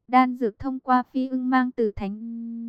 Đan dược thông qua phi ưng mang từ thánh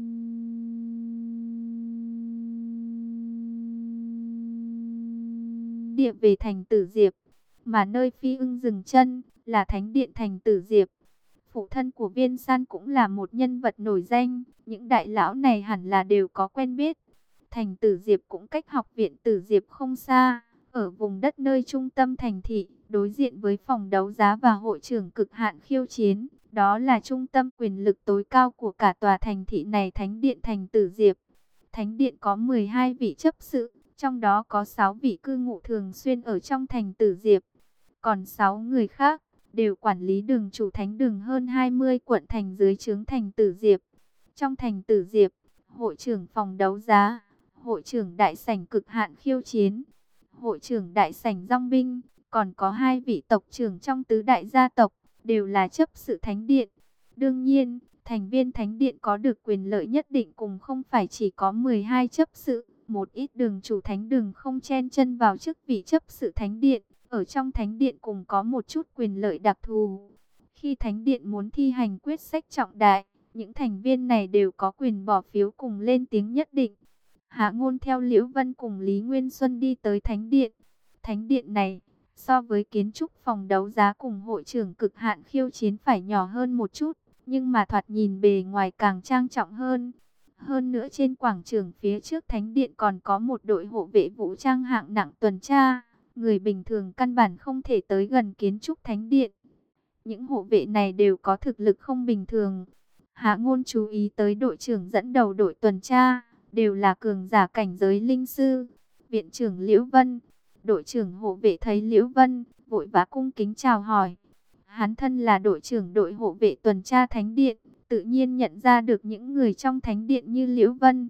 địa về thành Tử Diệp, mà nơi phi ưng dừng chân là thánh điện thành Tử Diệp. Phụ thân của Viên San cũng là một nhân vật nổi danh, những đại lão này hẳn là đều có quen biết. Thành Tử Diệp cũng cách học viện Tử Diệp không xa, ở vùng đất nơi trung tâm thành thị, đối diện với phòng đấu giá và hội trưởng cực hạn khiêu chiến. Đó là trung tâm quyền lực tối cao của cả tòa thành thị này, Thánh điện Thành Tử Diệp. Thánh điện có 12 vị chấp sự, trong đó có 6 vị cư ngụ thường xuyên ở trong thành Tử Diệp. Còn 6 người khác đều quản lý đường chủ thánh đường hơn 20 quận thành dưới trướng thành Tử Diệp. Trong thành Tử Diệp, hội trưởng phòng đấu giá, hội trưởng đại sảnh cực hạn khiêu chiến, hội trưởng đại sảnh dong binh, còn có 2 vị tộc trưởng trong tứ đại gia tộc, đều là chấp sự thánh điện. Đương nhiên, thành viên thánh điện có được quyền lợi nhất định cùng không phải chỉ có 12 chấp sự. Một ít đường chủ thánh đường không chen chân vào chức vị chấp sự thánh điện, ở trong thánh điện cùng có một chút quyền lợi đặc thù. Khi thánh điện muốn thi hành quyết sách trọng đại, những thành viên này đều có quyền bỏ phiếu cùng lên tiếng nhất định. Hạ Ngôn theo Liễu Vân cùng Lý Nguyên Xuân đi tới thánh điện. Thánh điện này, so với kiến trúc phòng đấu giá cùng hội trưởng cực hạn khiêu chiến phải nhỏ hơn một chút, nhưng mà thoạt nhìn bề ngoài càng trang trọng hơn. Hơn nữa trên quảng trường phía trước thánh điện còn có một đội hộ vệ vũ trang hạng nặng tuần tra. Người bình thường căn bản không thể tới gần kiến trúc thánh điện. Những hộ vệ này đều có thực lực không bình thường. Hạ Ngôn chú ý tới đội trưởng dẫn đầu đội tuần tra, đều là cường giả cảnh giới linh sư. Viện trưởng Liễu Vân, đội trưởng hộ vệ thấy Liễu Vân, vội vã cung kính chào hỏi. Hắn thân là đội trưởng đội hộ vệ tuần tra thánh điện, tự nhiên nhận ra được những người trong thánh điện như Liễu Vân.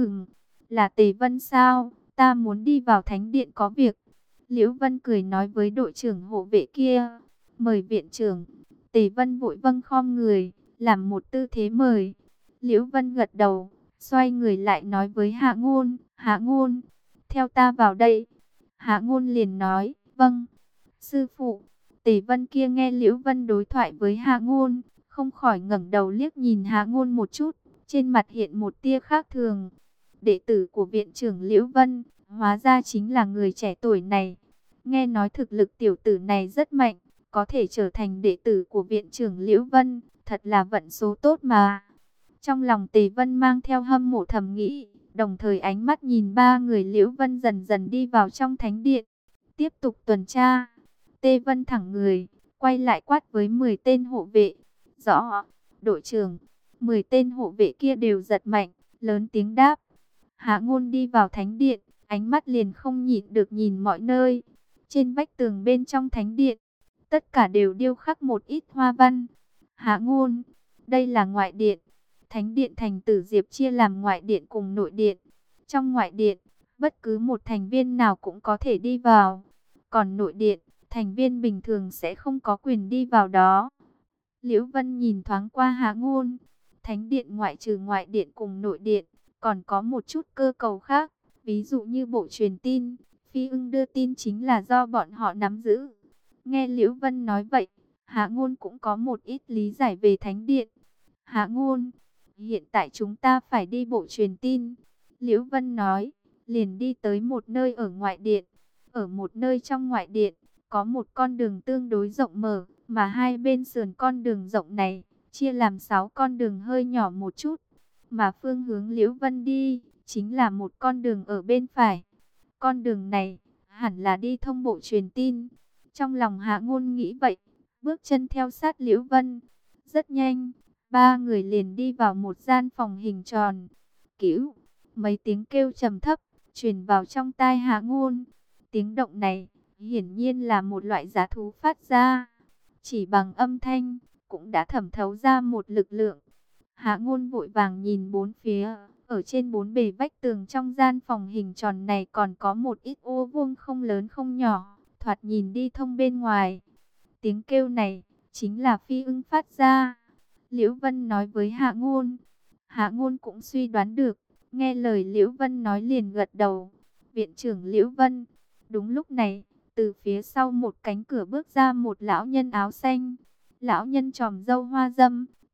Là Tề Vân sao? Ta muốn đi vào thánh điện có việc. Liễu Vân cười nói với đội trưởng hộ vệ kia. Mời viện trưởng. Tề Vân vội vâng khom người, làm một tư thế mời. Liễu Vân gật đầu, xoay người lại nói với Hạ Ngôn. Hạ Ngôn, theo ta vào đây. Hạ Ngôn liền nói, vâng. Sư phụ. Tề Vân kia nghe Liễu Vân đối thoại với Hạ Ngôn, không khỏi ngẩng đầu liếc nhìn Hạ Ngôn một chút, trên mặt hiện một tia khác thường. Đệ tử của viện trưởng Liễu Vân, hóa ra chính là người trẻ tuổi này. Nghe nói thực lực tiểu tử này rất mạnh, có thể trở thành đệ tử của viện trưởng Liễu Vân, thật là vận số tốt mà. Trong lòng Tề Vân mang theo hâm mộ thầm nghĩ, đồng thời ánh mắt nhìn ba người Liễu Vân dần dần đi vào trong thánh điện, tiếp tục tuần tra. Tề Vân thẳng người, quay lại quát với 10 tên hộ vệ. Rõ, đội trưởng. 10 tên hộ vệ kia đều giật mạnh, lớn tiếng đáp. Hạ Ngôn đi vào thánh điện, ánh mắt liền không nhịn được nhìn mọi nơi. Trên vách tường bên trong thánh điện, tất cả đều điêu khắc một ít hoa văn. Hạ Ngôn, đây là ngoại điện. Thánh điện thành Tử Diệp chia làm ngoại điện cùng nội điện. Trong ngoại điện, bất cứ một thành viên nào cũng có thể đi vào. Còn nội điện, thành viên bình thường sẽ không có quyền đi vào đó. Liễu Vân nhìn thoáng qua Hạ Ngôn. Thánh điện ngoại trừ ngoại điện cùng nội điện, còn có một chút cơ cấu khác. Ví dụ như bộ truyền tin, Phi Ưng đưa tin chính là do bọn họ nắm giữ. Nghe Liễu Vân nói vậy, Hạ Ngôn cũng có một ít lý giải về thánh điện. Hạ Ngôn, hiện tại chúng ta phải đi bộ truyền tin. Liễu Vân nói, liền đi tới một nơi ở ngoại điện. Ở một nơi trong ngoại điện, có một con đường tương đối rộng mở, mà hai bên sườn con đường rộng này, chia làm 6 con đường hơi nhỏ một chút. Mà phương hướng Liễu Vân đi, chính là một con đường ở bên phải. Con đường này, hẳn là đi thông bộ truyền tin. Trong lòng Hạ Ngôn nghĩ vậy, bước chân theo sát Liễu Vân. Rất nhanh, ba người liền đi vào một gian phòng hình tròn. Cữu, mấy tiếng kêu trầm thấp, truyền vào trong tai Hạ Ngôn. Tiếng động này, hiển nhiên là một loại giá thú phát ra. Chỉ bằng âm thanh, cũng đã thẩm thấu ra một lực lượng. Hạ Ngôn vội vàng nhìn bốn phía, ở trên bốn bề vách tường trong gian phòng hình tròn này còn có một ít ô vuông không lớn không nhỏ, thoạt nhìn đi thông bên ngoài. Tiếng kêu này, chính là Phi Ưng phát ra. Liễu Vân nói với Hạ Ngôn. Hạ Ngôn cũng suy đoán được, nghe lời Liễu Vân nói liền gật đầu. Viện trưởng Liễu Vân. Đúng lúc này, từ phía sau một cánh cửa bước ra một lão nhân áo xanh. Lão nhân tròm râu hoa râm,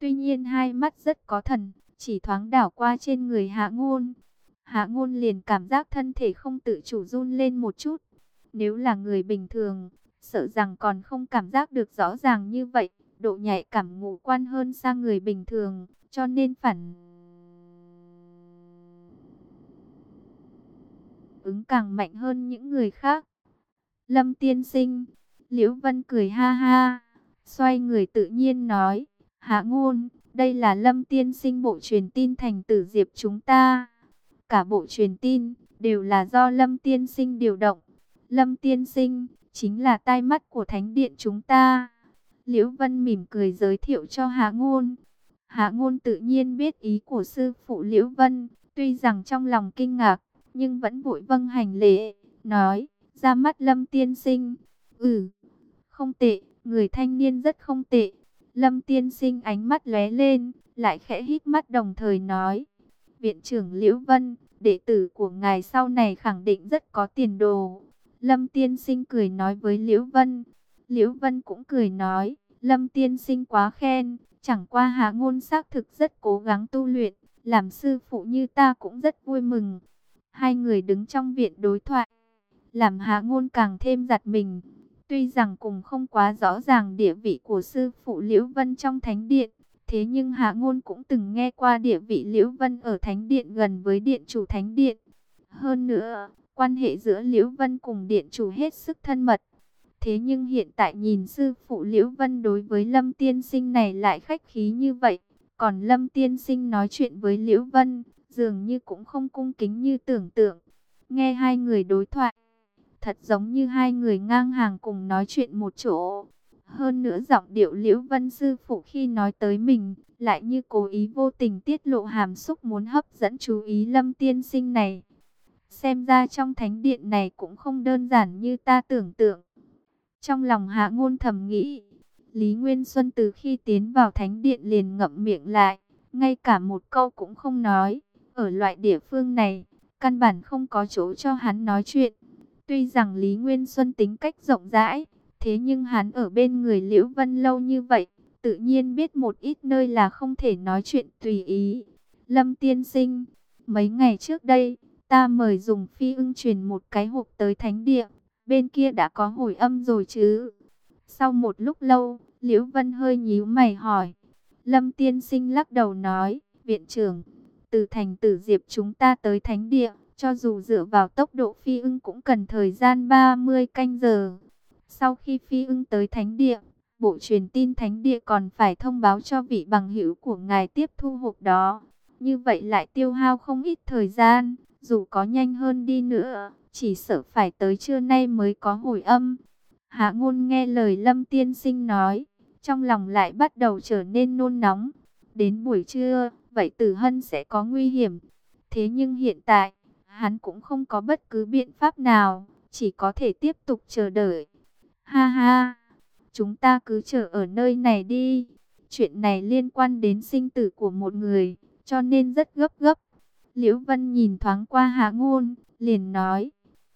Tuy nhiên hai mắt rất có thần, chỉ thoáng đảo qua trên người Hạ Ngôn. Hạ Ngôn liền cảm giác thân thể không tự chủ run lên một chút. Nếu là người bình thường, sợ rằng còn không cảm giác được rõ ràng như vậy. Độ nhạy cảm ngũ quan hơn xa người bình thường, cho nên phản ứng càng mạnh hơn những người khác. Lâm tiên sinh, Liễu Vân cười ha ha, xoay người tự nhiên nói, Hạ Ngôn, đây là Lâm tiên sinh bộ truyền tin thành Tử Diệp chúng ta. Cả bộ truyền tin đều là do Lâm tiên sinh điều động. Lâm tiên sinh chính là tai mắt của thánh điện chúng ta. Liễu Vân mỉm cười giới thiệu cho Hạ Ngôn. Hạ Ngôn tự nhiên biết ý của sư phụ Liễu Vân, tuy rằng trong lòng kinh ngạc, nhưng vẫn vội vâng hành lễ, nói, ra mắt Lâm tiên sinh. Không tệ, người thanh niên rất không tệ. Lâm tiên sinh ánh mắt lóe lên, lại khẽ híp mắt đồng thời nói, viện trưởng Liễu Vân, đệ tử của ngài sau này khẳng định rất có tiền đồ. Lâm tiên sinh cười nói với Liễu Vân. Liễu Vân cũng cười nói, Lâm tiên sinh quá khen, chẳng qua Hạ Ngôn xác thực rất cố gắng tu luyện, làm sư phụ như ta cũng rất vui mừng. Hai người đứng trong viện đối thoại, làm Hạ Ngôn càng thêm giật mình. Tuy rằng cùng không quá rõ ràng địa vị của sư phụ Liễu Vân trong thánh điện, thế nhưng Hạ Ngôn cũng từng nghe qua địa vị Liễu Vân ở thánh điện gần với điện chủ thánh điện. Hơn nữa, quan hệ giữa Liễu Vân cùng điện chủ hết sức thân mật. Thế nhưng hiện tại nhìn sư phụ Liễu Vân đối với Lâm tiên sinh này lại khách khí như vậy. Còn Lâm tiên sinh nói chuyện với Liễu Vân, dường như cũng không cung kính như tưởng tượng. Nghe hai người đối thoại, thật giống như hai người ngang hàng cùng nói chuyện một chỗ. Hơn nữa giọng điệu Liễu Vân sư phụ khi nói tới mình, lại như cố ý vô tình tiết lộ hàm xúc muốn hấp dẫn chú ý Lâm tiên sinh này. Xem ra trong thánh điện này cũng không đơn giản như ta tưởng tượng. Trong lòng Hạ Ngôn thầm nghĩ, Lý Nguyên Xuân từ khi tiến vào thánh điện liền ngậm miệng lại, ngay cả một câu cũng không nói. Ở loại địa phương này, căn bản không có chỗ cho hắn nói chuyện. Tuy rằng Lý Nguyên Xuân tính cách rộng rãi, thế nhưng hắn ở bên người Liễu Vân lâu như vậy, tự nhiên biết một ít nơi là không thể nói chuyện tùy ý. Lâm tiên sinh, mấy ngày trước đây, ta mời dùng phi ưng truyền một cái hộp tới thánh địa, bên kia đã có hồi âm rồi chứ? Sau một lúc lâu, Liễu Vân hơi nhíu mày hỏi. Lâm tiên sinh lắc đầu nói, viện trưởng, từ thành Tử Diệp chúng ta tới thánh địa, cho dù dựa vào tốc độ phi ưng cũng cần thời gian 30 canh giờ. Sau khi phi ưng tới thánh địa, bộ truyền tin thánh địa còn phải thông báo cho vị bằng hữu của ngài tiếp thu hộp đó. Như vậy lại tiêu hao không ít thời gian, dù có nhanh hơn đi nữa, chỉ sợ phải tới trưa nay mới có hồi âm. Hạ Ngôn nghe lời Lâm tiên sinh nói, trong lòng lại bắt đầu trở nên nôn nóng. Đến buổi trưa, vậy Tử Hân sẽ có nguy hiểm. Thế nhưng hiện tại, hắn cũng không có bất cứ biện pháp nào, chỉ có thể tiếp tục chờ đợi. Ha ha, chúng ta cứ chờ ở nơi này đi. Chuyện này liên quan đến sinh tử của một người, cho nên rất gấp gấp. Liễu Vân nhìn thoáng qua Hạ Ngôn, liền nói.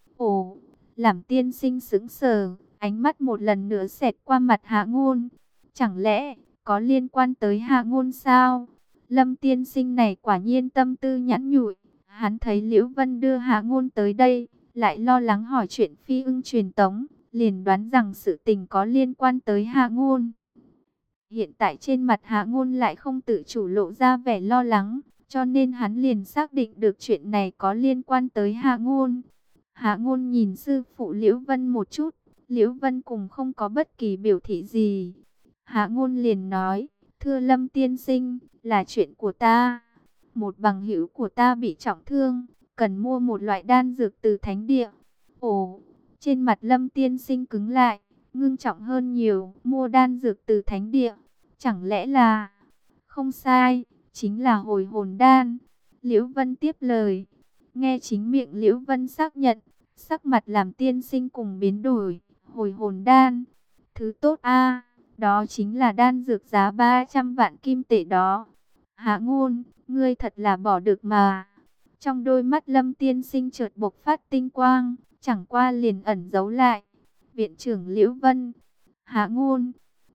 Ồ, làm tiên sinh sững sờ, ánh mắt một lần nữa xẹt qua mặt Hạ Ngôn. Chẳng lẽ có liên quan tới Hạ Ngôn sao? Lâm tiên sinh này quả nhiên tâm tư nhẵn nhụi. Hắn thấy Liễu Vân đưa Hạ Ngôn tới đây, lại lo lắng hỏi chuyện phi ưng truyền tống, liền đoán rằng sự tình có liên quan tới Hạ Ngôn. Hiện tại trên mặt Hạ Ngôn lại không tự chủ lộ ra vẻ lo lắng, cho nên hắn liền xác định được chuyện này có liên quan tới Hạ Ngôn. Hạ Ngôn nhìn sư phụ Liễu Vân một chút, Liễu Vân cùng không có bất kỳ biểu thị gì. Hạ Ngôn liền nói, thưa Lâm tiên sinh, là chuyện của ta. Một bằng hữu của ta bị trọng thương, cần mua một loại đan dược từ thánh địa. Ồ, trên mặt Lâm tiên sinh cứng lại, ngưng trọng hơn nhiều, mua đan dược từ thánh địa. Chẳng lẽ là... Không sai, chính là hồi hồn đan. Liễu Vân tiếp lời. Nghe chính miệng Liễu Vân xác nhận, sắc mặt làm tiên sinh cùng biến đổi. Hồi hồn đan, thứ tốt a, đó chính là đan dược giá 300 vạn kim tệ đó. Hạ Ngôn, ngươi thật là bỏ được mà. Trong đôi mắt Lâm tiên sinh chợt bộc phát tinh quang, chẳng qua liền ẩn giấu lại. Viện trưởng Liễu Vân, Hạ Ngôn,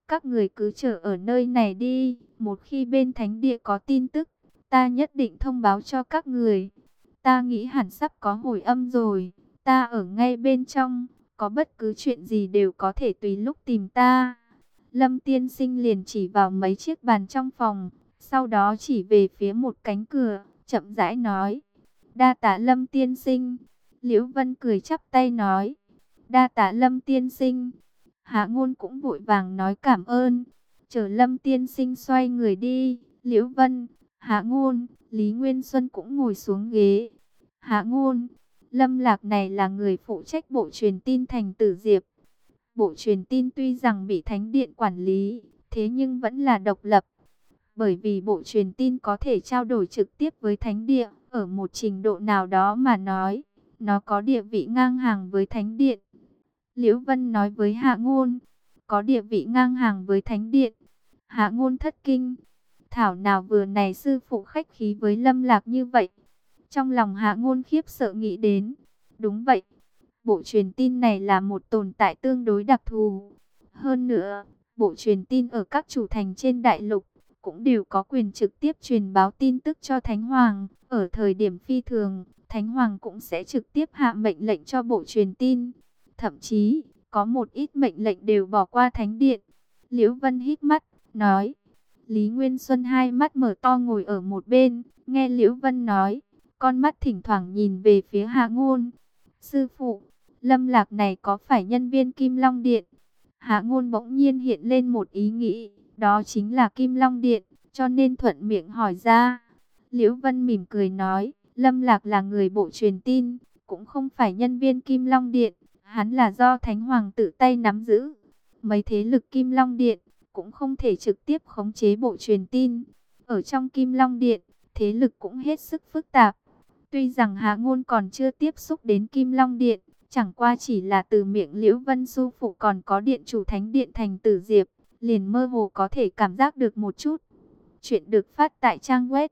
Các người cứ chờ ở nơi này đi, một khi bên thánh địa có tin tức, ta nhất định thông báo cho các người. Ta nghĩ hẳn sắp có hồi âm rồi, ta ở ngay bên trong, có bất cứ chuyện gì đều có thể tùy lúc tìm ta. Lâm tiên sinh liền chỉ vào mấy chiếc bàn trong phòng, sau đó chỉ về phía một cánh cửa, chậm rãi nói: đa tạ Lâm tiên sinh. Liễu Vân cười chắp tay nói: đa tạ Lâm tiên sinh. Hạ Ngôn cũng vội vàng nói cảm ơn. Chờ Lâm tiên sinh xoay người đi, Liễu Vân, Hạ Ngôn, Lý Nguyên Xuân cũng ngồi xuống ghế. Hạ Ngôn, Lâm Lạc này là người phụ trách bộ truyền tin Thành Tử Diệp. Bộ truyền tin tuy rằng bị Thánh Điện quản lý, thế nhưng vẫn là độc lập. Bởi vì bộ truyền tin có thể trao đổi trực tiếp với Thánh Điện, ở một trình độ nào đó mà nói, nó có địa vị ngang hàng với Thánh Điện. Liễu Vân nói với Hạ Ngôn: có địa vị ngang hàng với Thánh Điện. Hạ Ngôn thất kinh. Thảo nào vừa này sư phụ khách khí với Lâm Lạc như vậy. Trong lòng Hạ Ngôn khiếp sợ nghĩ đến. Đúng vậy, bộ truyền tin này là một tồn tại tương đối đặc thù. Hơn nữa, bộ truyền tin ở các chủ thành trên đại lục cũng đều có quyền trực tiếp truyền báo tin tức cho Thánh Hoàng. Ở thời điểm phi thường, Thánh Hoàng cũng sẽ trực tiếp hạ mệnh lệnh cho bộ truyền tin. Thậm chí, có một ít mệnh lệnh đều bỏ qua Thánh Điện. Liễu Vân hít mắt, nói. Lý Nguyên Xuân hai mắt mở to ngồi ở một bên, nghe Liễu Vân nói, con mắt thỉnh thoảng nhìn về phía Hạ Ngôn. Sư phụ, Lâm Lạc này có phải nhân viên Kim Long Điện? Hạ Ngôn bỗng nhiên hiện lên một ý nghĩ, đó chính là Kim Long Điện, cho nên thuận miệng hỏi ra. Liễu Vân mỉm cười nói, Lâm Lạc là người bộ truyền tin, cũng không phải nhân viên Kim Long Điện, hắn là do Thánh Hoàng tự tay nắm giữ. Mấy thế lực Kim Long Điện cũng không thể trực tiếp khống chế bộ truyền tin. Ở trong Kim Long Điện, thế lực cũng hết sức phức tạp. Tuy rằng Hạ Ngôn còn chưa tiếp xúc đến Kim Long Điện, chẳng qua chỉ là từ miệng Liễu Vân sư phụ còn có điện chủ Thánh Điện Thành Tử Diệp, liền mơ hồ có thể cảm giác được một chút. Chuyện được phát tại trang web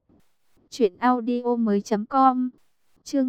truyệnaudiomoi.com. Chương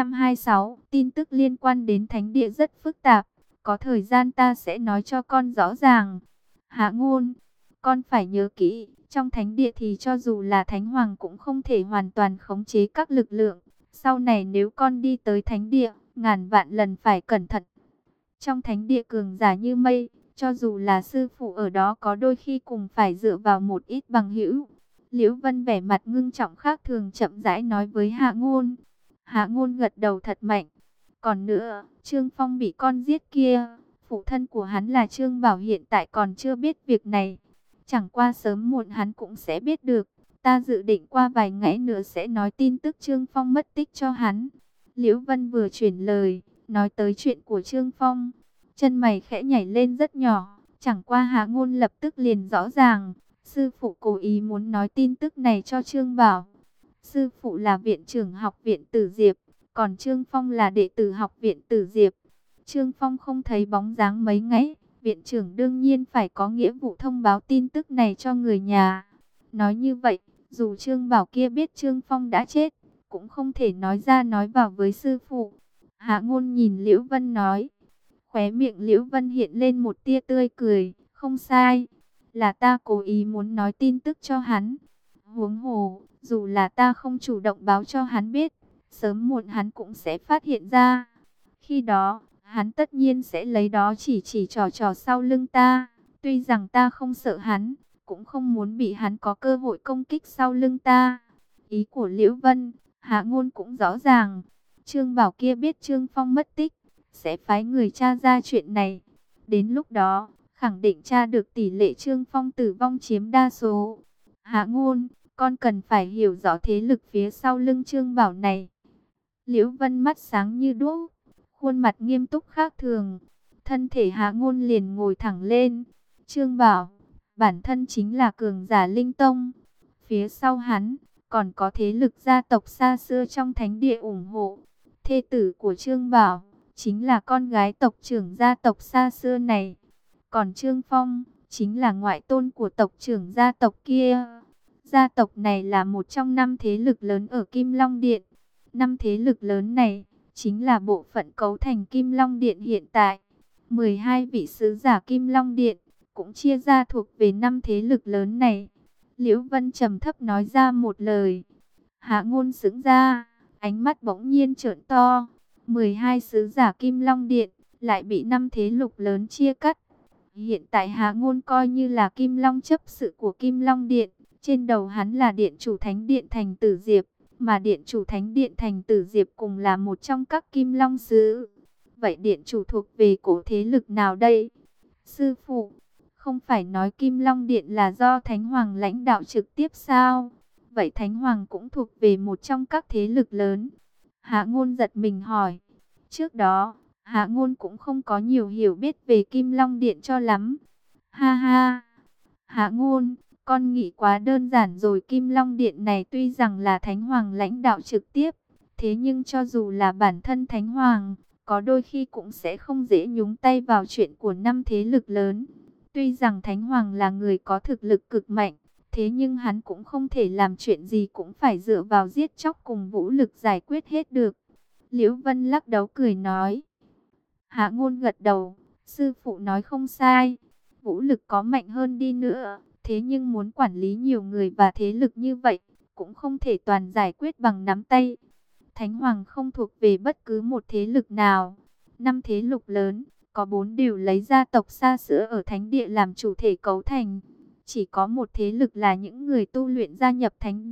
226, tin tức liên quan đến Thánh Địa rất phức tạp, có thời gian ta sẽ nói cho con rõ ràng. Hạ Ngôn, con phải nhớ kỹ, trong Thánh Địa thì cho dù là Thánh Hoàng cũng không thể hoàn toàn khống chế các lực lượng. Sau này nếu con đi tới Thánh Địa, ngàn vạn lần phải cẩn thận. Trong Thánh Địa cường giả như mây, cho dù là sư phụ ở đó có đôi khi cùng phải dựa vào một ít bằng hữu. Liễu Vân vẻ mặt ngưng trọng khác thường chậm rãi nói với Hạ Ngôn. Hạ Ngôn gật đầu thật mạnh. Còn nữa, Trương Phong bị con giết kia, phụ thân của hắn là Trương Bảo hiện tại còn chưa biết việc này. Chẳng qua sớm muộn hắn cũng sẽ biết được. Ta dự định qua vài ngày nữa sẽ nói tin tức Trương Phong mất tích cho hắn. Liễu Vân vừa chuyển lời, nói tới chuyện của Trương Phong. Chân mày khẽ nhảy lên rất nhỏ, chẳng qua Hạ Ngôn lập tức liền rõ ràng. Sư phụ cố ý muốn nói tin tức này cho Trương Bảo. Sư phụ là viện trưởng học viện Tử Diệp, còn Trương Phong là đệ tử học viện Tử Diệp. Trương Phong không thấy bóng dáng mấy ngày, viện trưởng đương nhiên phải có nghĩa vụ thông báo tin tức này cho người nhà. Nói như vậy, dù Trương Bảo kia biết Trương Phong đã chết, cũng không thể nói ra nói vào với sư phụ. Hạ Ngôn nhìn Liễu Vân nói. Khóe miệng Liễu Vân hiện lên một tia tươi cười, không sai, là ta cố ý muốn nói tin tức cho hắn. Huống hồ, dù là ta không chủ động báo cho hắn biết, sớm muộn hắn cũng sẽ phát hiện ra. Khi đó, hắn tất nhiên sẽ lấy đó chỉ trò sau lưng ta. Tuy rằng ta không sợ hắn, cũng không muốn bị hắn có cơ hội công kích sau lưng ta. Ý của Liễu Vân, Hạ Ngôn cũng rõ ràng. Trương Bảo kia biết Trương Phong mất tích, sẽ phái người tra ra chuyện này. Đến lúc đó, khẳng định tra được tỷ lệ Trương Phong tử vong chiếm đa số. Hạ Ngôn, con cần phải hiểu rõ thế lực phía sau lưng Trương Bảo này. Liễu Vân mắt sáng như đuốc, khuôn mặt nghiêm túc khác thường. Thân thể Hạ Ngôn liền ngồi thẳng lên. Trương Bảo, bản thân chính là cường giả linh tông. Phía sau hắn, còn có thế lực gia tộc xa xưa trong Thánh Địa ủng hộ. Thê tử của Trương Bảo, chính là con gái tộc trưởng gia tộc xa xưa này. Còn Trương Phong, chính là ngoại tôn của tộc trưởng gia tộc kia. Gia tộc này là một trong 5 thế lực lớn ở Kim Long Điện. 5 thế lực lớn này, chính là bộ phận cấu thành Kim Long Điện hiện tại. 12 vị sứ giả Kim Long Điện, cũng chia ra thuộc về 5 thế lực lớn này. Liễu Vân trầm thấp nói ra một lời. Hạ Ngôn sững ra, ánh mắt bỗng nhiên trợn to. 12 sứ giả Kim Long Điện lại bị 5 thế lực lớn chia cắt. Hiện tại Hạ Ngôn coi như là Kim Long chấp sự của Kim Long Điện. Trên đầu hắn là Điện chủ Thánh Điện Thành Tử Diệp, mà Điện chủ Thánh Điện Thành Tử Diệp cùng là một trong các Kim Long sứ. Vậy Điện chủ thuộc về cổ thế lực nào đây? Sư phụ, không phải nói Kim Long Điện là do Thánh Hoàng lãnh đạo trực tiếp sao? Vậy Thánh Hoàng cũng thuộc về một trong các thế lực lớn. Hạ Ngôn giật mình hỏi. Trước đó, Hạ Ngôn cũng không có nhiều hiểu biết về Kim Long Điện cho lắm. Ha ha, Hạ Ngôn, con nghĩ quá đơn giản rồi. Kim Long Điện này tuy rằng là Thánh Hoàng lãnh đạo trực tiếp, thế nhưng cho dù là bản thân Thánh Hoàng, có đôi khi cũng sẽ không dễ nhúng tay vào chuyện của 5 thế lực lớn. Tuy rằng Thánh Hoàng là người có thực lực cực mạnh, thế nhưng hắn cũng không thể làm chuyện gì cũng phải dựa vào giết chóc cùng vũ lực giải quyết hết được. Liễu Vân lắc đầu cười nói. Hạ Ngôn gật đầu, sư phụ nói không sai. Vũ lực có mạnh hơn đi nữa, thế nhưng muốn quản lý nhiều người và thế lực như vậy, cũng không thể toàn giải quyết bằng nắm tay. Thánh Hoàng không thuộc về bất cứ một thế lực nào. 5 thế lực lớn, có 4 đều lấy gia tộc xa xưa ở Thánh Địa làm chủ thể cấu thành. Chỉ có một thế lực là những người tu luyện gia nhập Thánh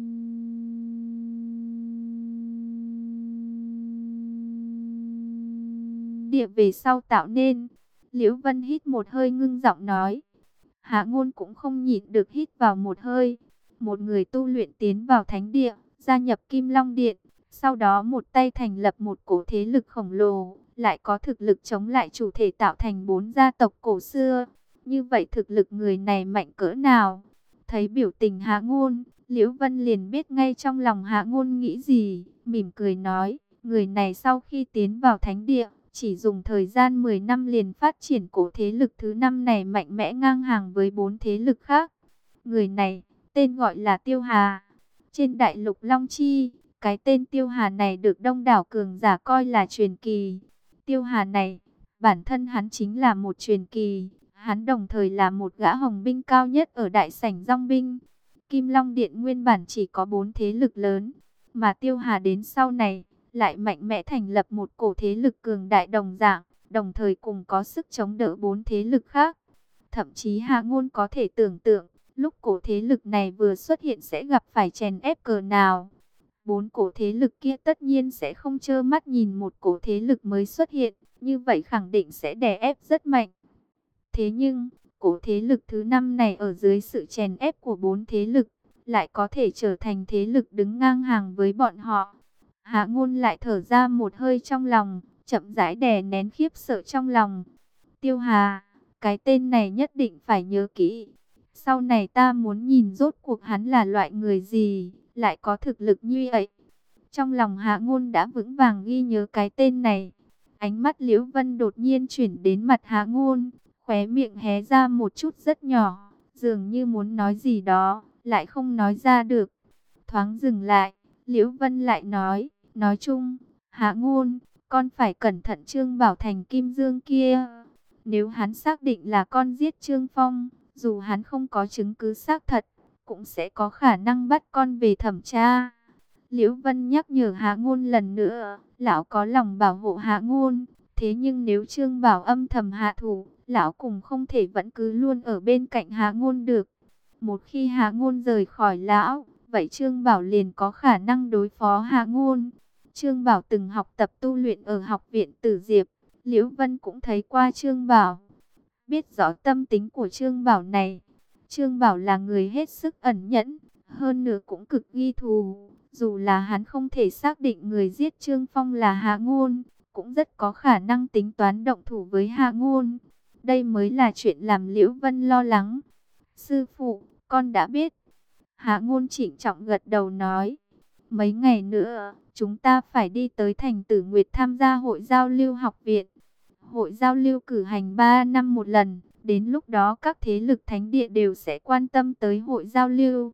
Địa về sau tạo nên. Liễu Vân hít một hơi ngưng giọng nói. Hạ Ngôn cũng không nhịn được hít vào một hơi. Một người tu luyện tiến vào Thánh Địa, gia nhập Kim Long Điện, sau đó một tay thành lập một cổ thế lực khổng lồ, lại có thực lực chống lại chủ thể tạo thành 4 gia tộc cổ xưa. Như vậy thực lực người này mạnh cỡ nào? Thấy biểu tình Hạ Ngôn, Liễu Vân liền biết ngay trong lòng Hạ Ngôn nghĩ gì, mỉm cười nói, người này sau khi tiến vào Thánh Địa, chỉ dùng thời gian 10 năm liền phát triển cổ thế lực thứ 5 này mạnh mẽ ngang hàng với 4 thế lực khác. Người này, tên gọi là Tiêu Hà. Trên đại lục Long Chi, cái tên Tiêu Hà này được đông đảo cường giả coi là truyền kỳ. Tiêu Hà này, bản thân hắn chính là một truyền kỳ. Hắn đồng thời là một gã hồng binh cao nhất ở đại sảnh Dong binh. Kim Long Điện nguyên bản chỉ có 4 thế lực lớn, mà Tiêu Hà đến sau này lại mạnh mẽ thành lập một cổ thế lực cường đại đồng dạng, đồng thời cùng có sức chống đỡ 4 thế lực khác. Thậm chí Hạ Ngôn có thể tưởng tượng, lúc cổ thế lực này vừa xuất hiện sẽ gặp phải chèn ép cỡ nào. 4 cổ thế lực kia tất nhiên sẽ không trơ mắt nhìn một cổ thế lực mới xuất hiện, như vậy khẳng định sẽ đè ép rất mạnh. Thế nhưng, cổ thế lực thứ 5 này ở dưới sự chèn ép của 4 thế lực, lại có thể trở thành thế lực đứng ngang hàng với bọn họ. Hạ Ngôn lại thở ra một hơi trong lòng, chậm rãi đè nén khiếp sợ trong lòng. Tiêu Hà, cái tên này nhất định phải nhớ kỹ. Sau này ta muốn nhìn rốt cuộc hắn là loại người gì, lại có thực lực như vậy. Trong lòng Hạ Ngôn đã vững vàng ghi nhớ cái tên này. Ánh mắt Liễu Vân đột nhiên chuyển đến mặt Hạ Ngôn, khóe miệng hé ra một chút rất nhỏ, dường như muốn nói gì đó, lại không nói ra được. Thoáng dừng lại, Liễu Vân lại nói chung, Hạ Ngôn, con phải cẩn thận Trương Bảo Thành Kim Dương kia. Nếu hắn xác định là con giết Trương Phong, dù hắn không có chứng cứ xác thật, cũng sẽ có khả năng bắt con về thẩm tra. Liễu Vân nhắc nhở Hạ Ngôn lần nữa, lão có lòng bảo hộ Hạ Ngôn, thế nhưng nếu Trương Bảo âm thầm hạ thủ, lão cũng không thể vẫn cứ luôn ở bên cạnh Hạ Ngôn được. Một khi Hạ Ngôn rời khỏi lão, vậy Trương Bảo liền có khả năng đối phó Hạ Ngôn. Trương Bảo từng học tập tu luyện ở học viện Tử Diệp, Liễu Vân cũng thấy qua Trương Bảo, biết rõ tâm tính của Trương Bảo này. Trương Bảo là người hết sức ẩn nhẫn, hơn nữa cũng cực ghi thù. Dù là hắn không thể xác định người giết Trương Phong là Hạ Ngôn, cũng rất có khả năng tính toán động thủ với Hạ Ngôn. Đây mới là chuyện làm Liễu Vân lo lắng. Sư phụ, con đã biết. Hạ Ngôn trịnh trọng gật đầu nói. Mấy ngày nữa, chúng ta phải đi tới thành Tử Nguyệt tham gia hội giao lưu học viện. Hội giao lưu cử hành 3 năm một lần. Đến lúc đó các thế lực thánh địa đều sẽ quan tâm tới hội giao lưu.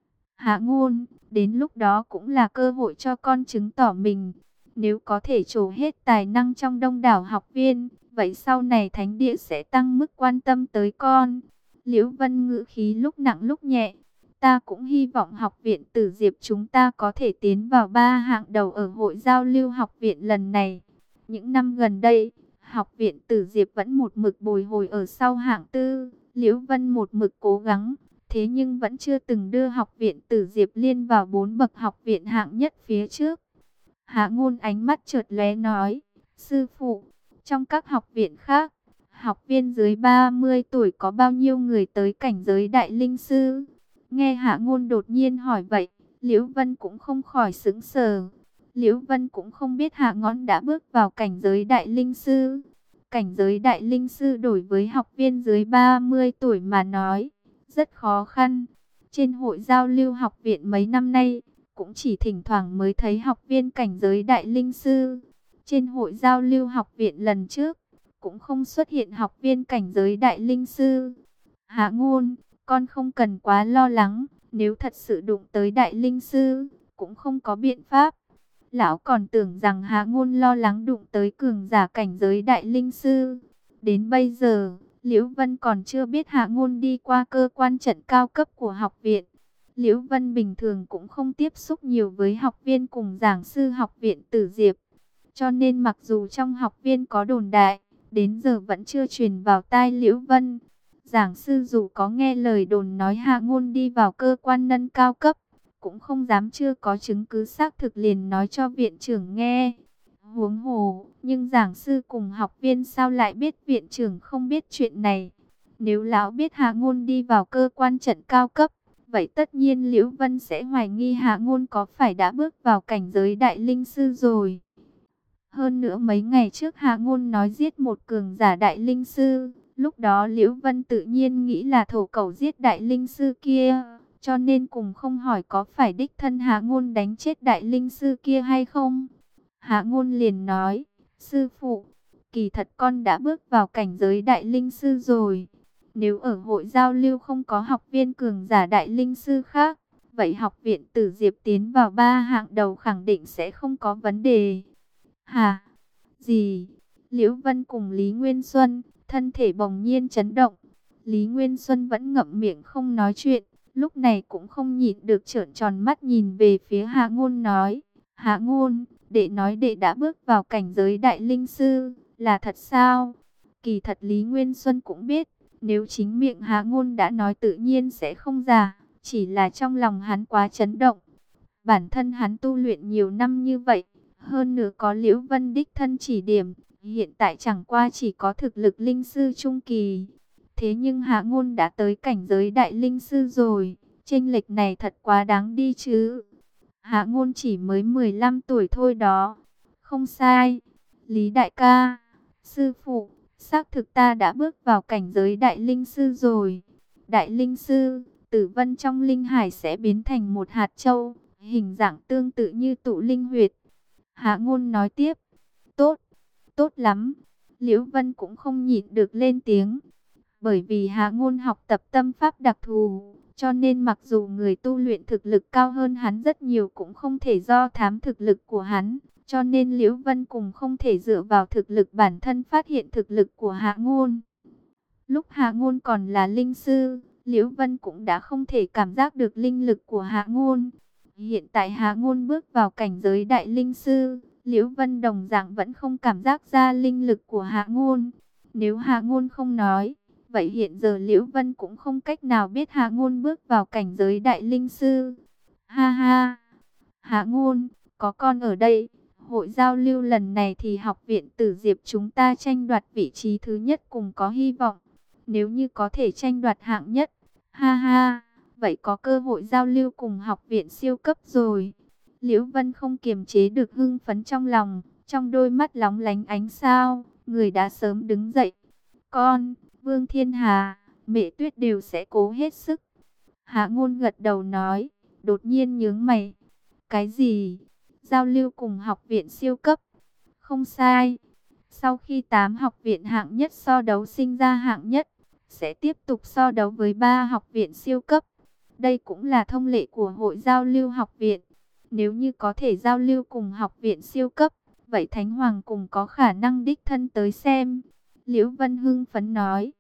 Hạ Ngôn, đến lúc đó cũng là cơ hội cho con chứng tỏ mình. Nếu có thể trổ hết tài năng trong đông đảo học viên, vậy sau này thánh địa sẽ tăng mức quan tâm tới con. Liễu Vân ngữ khí lúc nặng lúc nhẹ. Ta cũng hy vọng học viện Tử Diệp chúng ta có thể tiến vào 3 hạng đầu ở hội giao lưu học viện lần này. Những năm gần đây, học viện Tử Diệp vẫn một mực bồi hồi ở sau hạng tư. Liễu Vân một mực cố gắng, thế nhưng vẫn chưa từng đưa học viện Tử Diệp Liên vào 4 bậc học viện hạng nhất phía trước. Hạ Ngôn ánh mắt chợt lóe nói, sư phụ, trong các học viện khác, học viên dưới 30 tuổi có bao nhiêu người tới cảnh giới đại linh sư? Nghe Hạ Ngôn đột nhiên hỏi vậy, Liễu Vân cũng không khỏi sững sờ. Liễu Vân cũng không biết Hạ Ngôn đã bước vào cảnh giới đại linh sư. Cảnh giới đại linh sư đối với học viên dưới 30 tuổi mà nói, rất khó khăn. Trên hội giao lưu học viện mấy năm nay, cũng chỉ thỉnh thoảng mới thấy học viên cảnh giới đại linh sư. Trên hội giao lưu học viện lần trước, cũng không xuất hiện học viên cảnh giới đại linh sư. Hạ Ngôn, con không cần quá lo lắng, nếu thật sự đụng tới đại linh sư, cũng không có biện pháp. Lão còn tưởng rằng Hạ Ngôn lo lắng đụng tới cường giả cảnh giới đại linh sư. Đến bây giờ, Liễu Vân còn chưa biết Hạ Ngôn đi qua cơ quan trận cao cấp của học viện. Liễu Vân bình thường cũng không tiếp xúc nhiều với học viên cùng giảng sư học viện Tử Diệp. Cho nên mặc dù trong học viên có đồn đại, đến giờ vẫn chưa truyền vào tai Liễu Vân. Giảng sư dù có nghe lời đồn nói Hạ Ngôn đi vào cơ quan nâng cao cấp, cũng không dám chưa có chứng cứ xác thực liền nói cho viện trưởng nghe. Huống hồ, nhưng giảng sư cùng học viên sao lại biết viện trưởng không biết chuyện này? Nếu lão biết Hạ Ngôn đi vào cơ quan trận cao cấp, vậy tất nhiên Liễu Vân sẽ hoài nghi Hạ Ngôn có phải đã bước vào cảnh giới đại linh sư rồi. Hơn nữa mấy ngày trước Hạ Ngôn nói giết một cường giả đại linh sư, lúc đó Liễu Vân tự nhiên nghĩ là thổ cẩu giết đại linh sư kia, cho nên cùng không hỏi có phải đích thân Hạ Ngôn đánh chết đại linh sư kia hay không. Hạ Ngôn liền nói, sư phụ, kỳ thật con đã bước vào cảnh giới đại linh sư rồi. Nếu ở hội giao lưu không có học viên cường giả đại linh sư khác, vậy học viện Tử Diệp tiến vào 3 hạng đầu khẳng định sẽ không có vấn đề. Hả? Gì? Liễu Vân cùng Lý Nguyên Xuân, thân thể bỗng nhiên chấn động. Lý Nguyên Xuân vẫn ngậm miệng không nói chuyện, lúc này cũng không nhịn được trợn tròn mắt nhìn về phía Hạ Ngôn nói, Hạ Ngôn, đệ nói đệ đã bước vào cảnh giới đại linh sư, là thật sao? Kỳ thật Lý Nguyên Xuân cũng biết, nếu chính miệng Hạ Ngôn đã nói tự nhiên sẽ không giả, chỉ là trong lòng hắn quá chấn động. Bản thân hắn tu luyện nhiều năm như vậy, hơn nữa có Liễu Vân đích thân chỉ điểm, hiện tại chẳng qua chỉ có thực lực linh sư trung kỳ. Thế nhưng Hạ Ngôn đã tới cảnh giới đại linh sư rồi, chênh lệch này thật quá đáng đi chứ. Hạ Ngôn chỉ mới 15 tuổi thôi đó. Không sai. Lý đại ca, sư phụ, xác thực ta đã bước vào cảnh giới đại linh sư rồi. Đại linh sư, tử vân trong linh hải sẽ biến thành một hạt châu, hình dạng tương tự như tụ linh huyệt. Hạ Ngôn nói tiếp, tốt, tốt lắm. Liễu Vân cũng không nhịn được lên tiếng. Bởi vì Hạ Ngôn học tập tâm pháp đặc thù, cho nên mặc dù người tu luyện thực lực cao hơn hắn rất nhiều cũng không thể do thám thực lực của hắn. Cho nên Liễu Vân cùng không thể dựa vào thực lực bản thân phát hiện thực lực của Hạ Ngôn. Lúc Hạ Ngôn còn là linh sư, Liễu Vân cũng đã không thể cảm giác được linh lực của Hạ Ngôn. Hiện tại Hạ Ngôn bước vào cảnh giới đại linh sư, Liễu Vân đồng dạng vẫn không cảm giác ra linh lực của Hạ Ngôn. Nếu Hạ Ngôn không nói, vậy hiện giờ Liễu Vân cũng không cách nào biết Hạ Ngôn bước vào cảnh giới đại linh sư. Ha ha, Hạ Ngôn, có con ở đây, hội giao lưu lần này thì học viện Tử Diệp chúng ta tranh đoạt vị trí thứ nhất cùng có hy vọng. Nếu như có thể tranh đoạt hạng nhất, ha ha, vậy có cơ hội giao lưu cùng học viện siêu cấp rồi. Liễu Vân không kiềm chế được hưng phấn trong lòng, trong đôi mắt lóng lánh ánh sao, người đã sớm đứng dậy. Con, Vương Thiên Hà, mẹ Tuyết đều sẽ cố hết sức. Hạ Ngôn gật đầu nói, đột nhiên nhướng mày. Cái gì? Giao lưu cùng học viện siêu cấp? Không sai. Sau khi 8 học viện hạng nhất so đấu sinh ra hạng nhất, sẽ tiếp tục so đấu với 3 học viện siêu cấp. Đây cũng là thông lệ của hội giao lưu học viện. Nếu như có thể giao lưu cùng học viện siêu cấp, vậy Thánh Hoàng cùng có khả năng đích thân tới xem. Liễu Vân hưng phấn nói.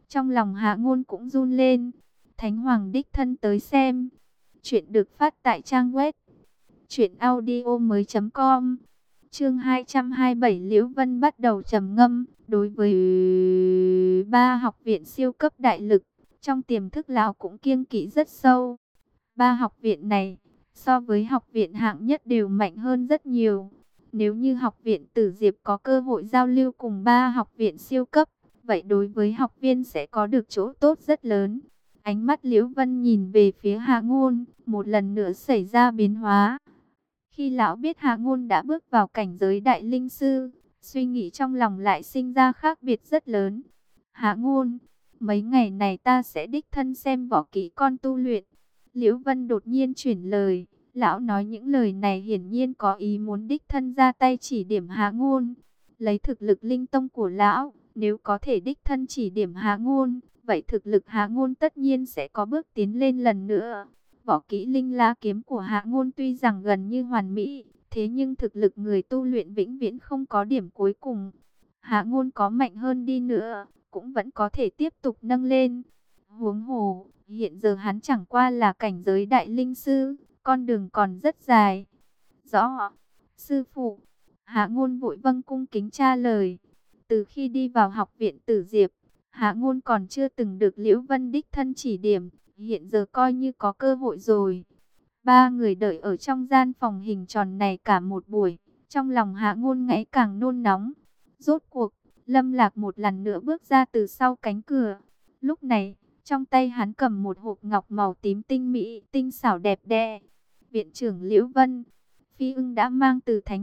Trong lòng Hạ Ngôn cũng run lên. Thánh Hoàng đích thân tới xem. Chuyện được phát tại trang web truyệnaudiomoi.com. Chương 227, Liễu Vân bắt đầu trầm ngâm. Đối với ba học viện siêu cấp đại lực, trong tiềm thức lão cũng kiêng kỵ rất sâu. Ba học viện này so với học viện hạng nhất đều mạnh hơn rất nhiều. Nếu như học viện Tử Diệp có cơ hội giao lưu cùng ba học viện siêu cấp, vậy đối với học viên sẽ có được chỗ tốt rất lớn. Ánh mắt Liễu Vân nhìn về phía Hạ Ngôn, một lần nữa xảy ra biến hóa. Khi lão biết Hạ Ngôn đã bước vào cảnh giới đại linh sư, suy nghĩ trong lòng lại sinh ra khác biệt rất lớn. Hạ Ngôn, mấy ngày này ta sẽ đích thân xem võ kỹ con tu luyện. Liễu Vân đột nhiên chuyển lời, lão nói những lời này hiển nhiên có ý muốn đích thân ra tay chỉ điểm Hạ Ngôn. Lấy thực lực linh tông của lão, nếu có thể đích thân chỉ điểm Hạ Ngôn, vậy thực lực Hạ Ngôn tất nhiên sẽ có bước tiến lên lần nữa. Võ kỹ linh la kiếm của Hạ Ngôn tuy rằng gần như hoàn mỹ, thế nhưng thực lực người tu luyện vĩnh viễn không có điểm cuối cùng. Hạ Ngôn có mạnh hơn đi nữa, cũng vẫn có thể tiếp tục nâng lên. Huống hồ, hiện giờ hắn chẳng qua là cảnh giới đại linh sư, con đường còn rất dài. Rõ, sư phụ. Hạ Ngôn vội vâng cung kính trả lời. Từ khi đi vào học viện Tử Diệp, Hạ Ngôn còn chưa từng được Liễu Vân đích thân chỉ điểm, hiện giờ coi như có cơ hội rồi. Ba người đợi ở trong gian phòng hình tròn này cả một buổi, trong lòng Hạ Ngôn ngày càng nôn nóng. Rốt cuộc, Lâm Lạc một lần nữa bước ra từ sau cánh cửa. Lúc này, trong tay hắn cầm một hộp ngọc màu tím tinh mỹ, tinh xảo đẹp đẽ. Viện trưởng Liễu Vân, Phi Ưng đã mang từ thánh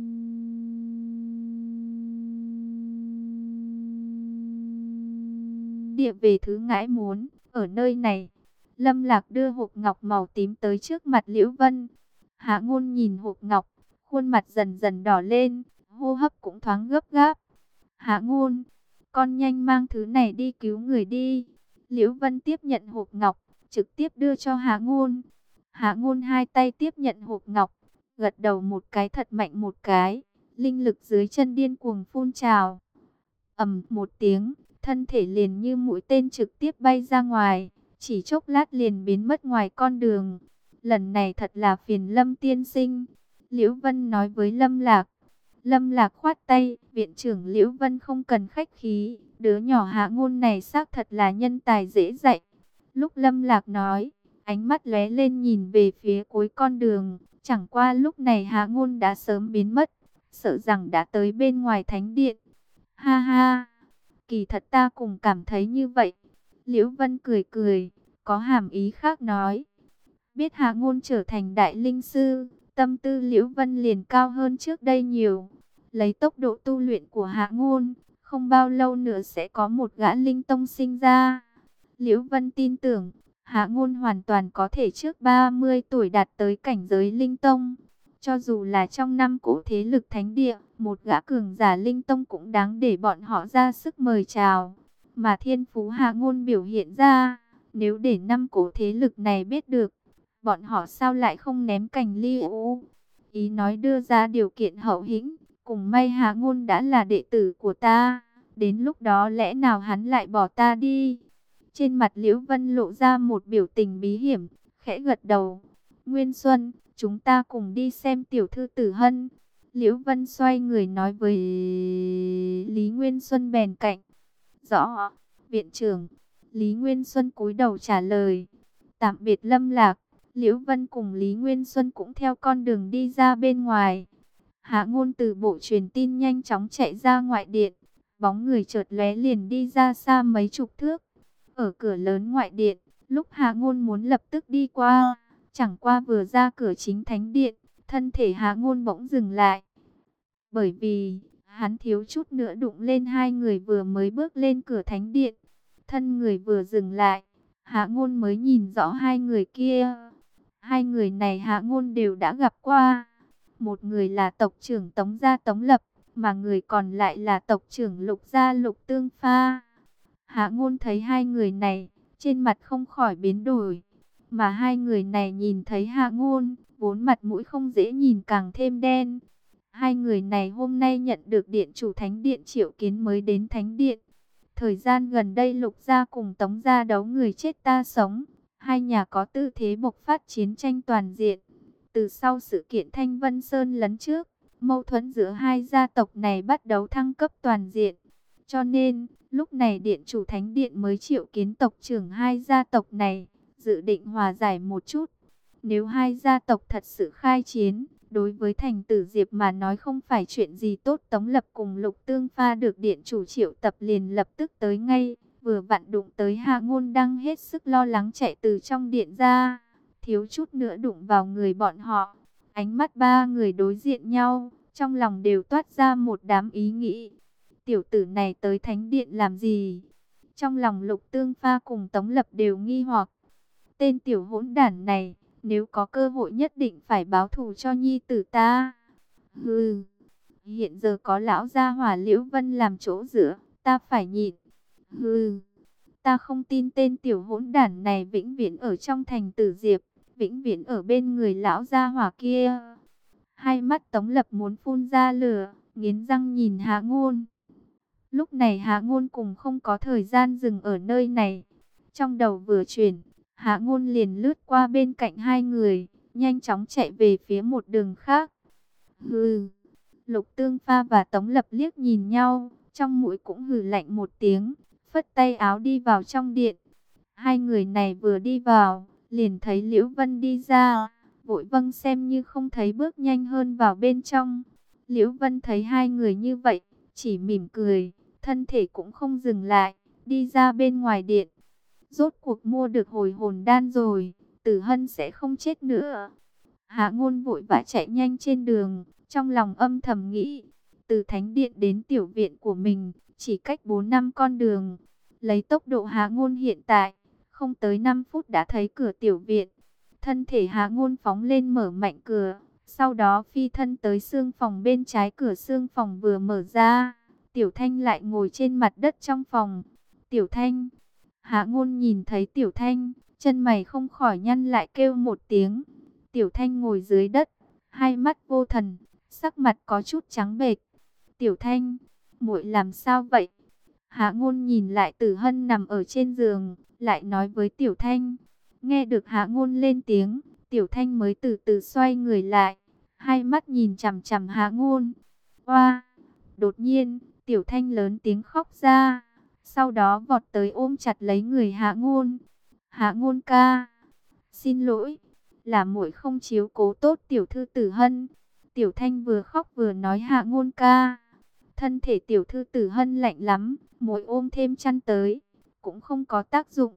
địa về thứ ngãi muốn, ở nơi này. Lâm Lạc đưa hộp ngọc màu tím tới trước mặt Liễu Vân. Hạ Ngôn nhìn hộp ngọc, khuôn mặt dần dần đỏ lên, hô hấp cũng thoáng gấp gáp. Hạ Ngôn, con nhanh mang thứ này đi cứu người đi. Liễu Vân tiếp nhận hộp ngọc, trực tiếp đưa cho Hạ Ngôn. Hạ Ngôn hai tay tiếp nhận hộp ngọc, gật đầu một cái thật mạnh một cái. Linh lực dưới chân điên cuồng phun trào. Ầm một tiếng, thân thể liền như mũi tên trực tiếp bay ra ngoài, chỉ chốc lát liền biến mất ngoài con đường. Lần này thật là phiền Lâm tiên sinh, Liễu Vân nói với Lâm Lạc. Lâm Lạc khoát tay, viện trưởng Liễu Vân không cần khách khí, đứa nhỏ Hạ Ngôn này xác thật là nhân tài dễ dạy. Lúc Lâm Lạc nói, ánh mắt lóe lên nhìn về phía cuối con đường, chẳng qua lúc này Hạ Ngôn đã sớm biến mất, sợ rằng đã tới bên ngoài thánh điện. Ha ha, kỳ thật ta cùng cảm thấy như vậy. Liễu Vân cười cười, có hàm ý khác nói. Biết Hạ Ngôn trở thành đại linh sư, tâm tư Liễu Vân liền cao hơn trước đây nhiều. Lấy tốc độ tu luyện của Hạ Ngôn, không bao lâu nữa sẽ có một gã linh tông sinh ra. Liễu Vân tin tưởng, Hạ Ngôn hoàn toàn có thể trước 30 tuổi đạt tới cảnh giới linh tông. Cho dù là trong năm cỗ thế lực thánh địa, một gã cường giả linh tông cũng đáng để bọn họ ra sức mời chào. Mà thiên phú Hạ Ngôn biểu hiện ra, nếu để năm cỗ thế lực này biết được, bọn họ sao lại không ném cành ly u. Ý nói đưa ra điều kiện hậu hĩnh, cùng may Hạ Ngôn đã là đệ tử của ta, đến lúc đó lẽ nào hắn lại bỏ ta đi. Trên mặt Liễu Vân lộ ra một biểu tình bí hiểm, khẽ gật đầu. Nguyên Xuân, chúng ta cùng đi xem tiểu thư Tử Hân. Liễu Vân xoay người nói với Lý Nguyên Xuân bèn cạnh. Rõ, viện trưởng. Lý Nguyên Xuân cúi đầu trả lời. Tạm biệt Lâm Lạc, Liễu Vân cùng Lý Nguyên Xuân cũng theo con đường đi ra bên ngoài. Hạ Ngôn từ bộ truyền tin nhanh chóng chạy ra ngoại điện. Bóng người chợt lóe liền đi ra xa mấy chục thước. Ở cửa lớn ngoại điện, lúc Hạ Ngôn muốn lập tức đi qua, chẳng qua vừa ra cửa chính thánh điện, thân thể Hạ Ngôn bỗng dừng lại. Bởi vì, hắn thiếu chút nữa đụng lên hai người vừa mới bước lên cửa thánh điện. Thân người vừa dừng lại, Hạ Ngôn mới nhìn rõ hai người kia. Hai người này Hạ Ngôn đều đã gặp qua. Một người là tộc trưởng Tống gia Tống Lập, mà người còn lại là tộc trưởng Lục gia Lục Tương Pha. Hạ Ngôn thấy hai người này, trên mặt không khỏi biến đổi. Mà hai người này nhìn thấy Hạ Ngôn, vốn mặt mũi không dễ nhìn càng thêm đen. Hai người này hôm nay nhận được điện chủ thánh điện triệu kiến mới đến thánh điện. Thời gian gần đây Lục gia cùng Tống gia đấu người chết ta sống, hai nhà có tư thế bộc phát chiến tranh toàn diện. Từ sau sự kiện Thanh Vân Sơn lấn trước, mâu thuẫn giữa hai gia tộc này bắt đầu thăng cấp toàn diện. Cho nên, lúc này Điện chủ Thánh Điện mới triệu kiến tộc trưởng hai gia tộc này, dự định hòa giải một chút. Nếu hai gia tộc thật sự khai chiến, đối với thành tử Diệp mà nói không phải chuyện gì tốt. Tống Lập cùng Lục Tương Pha được điện chủ triệu tập liền lập tức tới ngay, vừa vặn đụng tới Hạ Ngôn đang hết sức lo lắng chạy từ trong điện ra, thiếu chút nữa đụng vào người bọn họ. Ánh mắt ba người đối diện nhau, trong lòng đều toát ra một đám ý nghĩ. Tiểu tử này tới thánh điện làm gì? Trong lòng Lục Tương Pha cùng Tống Lập đều nghi hoặc. Tên tiểu hỗn đản này, nếu có cơ hội nhất định phải báo thù cho nhi tử ta. Hừ, hiện giờ có lão gia hỏa Liễu Vân làm chỗ dựa, ta phải nhịn. Hừ, ta không tin tên tiểu hỗn đản này vĩnh viễn ở trong thành Tử Diệp, vĩnh viễn ở bên người lão gia hỏa kia. Hai mắt Tống Lập muốn phun ra lửa, nghiến răng nhìn Hạ Ngôn. Lúc này Hạ Ngôn cùng không có thời gian dừng ở nơi này. Trong đầu vừa chuyển, Hạ Ngôn liền lướt qua bên cạnh hai người, nhanh chóng chạy về phía một đường khác. Hừ, Lục Tương Pha và Tống Lập liếc nhìn nhau, trong mũi cũng hừ lạnh một tiếng, phất tay áo đi vào trong điện. Hai người này vừa đi vào, liền thấy Liễu Vân đi ra, vội vâng xem như không thấy bước nhanh hơn vào bên trong. Liễu Vân thấy hai người như vậy, chỉ mỉm cười, thân thể cũng không dừng lại, đi ra bên ngoài điện. Rốt cuộc mua được hồi hồn đan rồi, Tử Hân sẽ không chết nữa. Hạ Ngôn vội vã chạy nhanh trên đường, trong lòng âm thầm nghĩ, từ thánh điện đến tiểu viện của mình, chỉ cách 4 năm con đường. Lấy tốc độ Hạ Ngôn hiện tại, không tới 5 phút đã thấy cửa tiểu viện. Thân thể Hạ Ngôn phóng lên mở mạnh cửa, sau đó phi thân tới xương phòng bên trái. Cửa xương phòng vừa mở ra, Tiểu Thanh lại ngồi trên mặt đất trong phòng. Tiểu Thanh. Hạ Ngôn nhìn thấy Tiểu Thanh, chân mày không khỏi nhăn lại, kêu một tiếng. Tiểu Thanh ngồi dưới đất, hai mắt vô thần, sắc mặt có chút trắng bệch. Tiểu Thanh, muội làm sao vậy? Hạ Ngôn nhìn lại Tử Hân nằm ở trên giường, lại nói với Tiểu Thanh. Nghe được Hạ Ngôn lên tiếng, Tiểu Thanh mới từ từ xoay người lại, hai mắt nhìn chằm chằm Hạ Ngôn. Oa! Đột nhiên, Tiểu Thanh lớn tiếng khóc ra, sau đó vọt tới ôm chặt lấy người Hạ Ngôn. Hạ Ngôn ca, xin lỗi, là muội không chiếu cố tốt tiểu thư Tử Hân. Tiểu Thanh vừa khóc vừa nói Hạ Ngôn ca. Thân thể tiểu thư Tử Hân lạnh lắm, muội ôm thêm chăn tới, cũng không có tác dụng.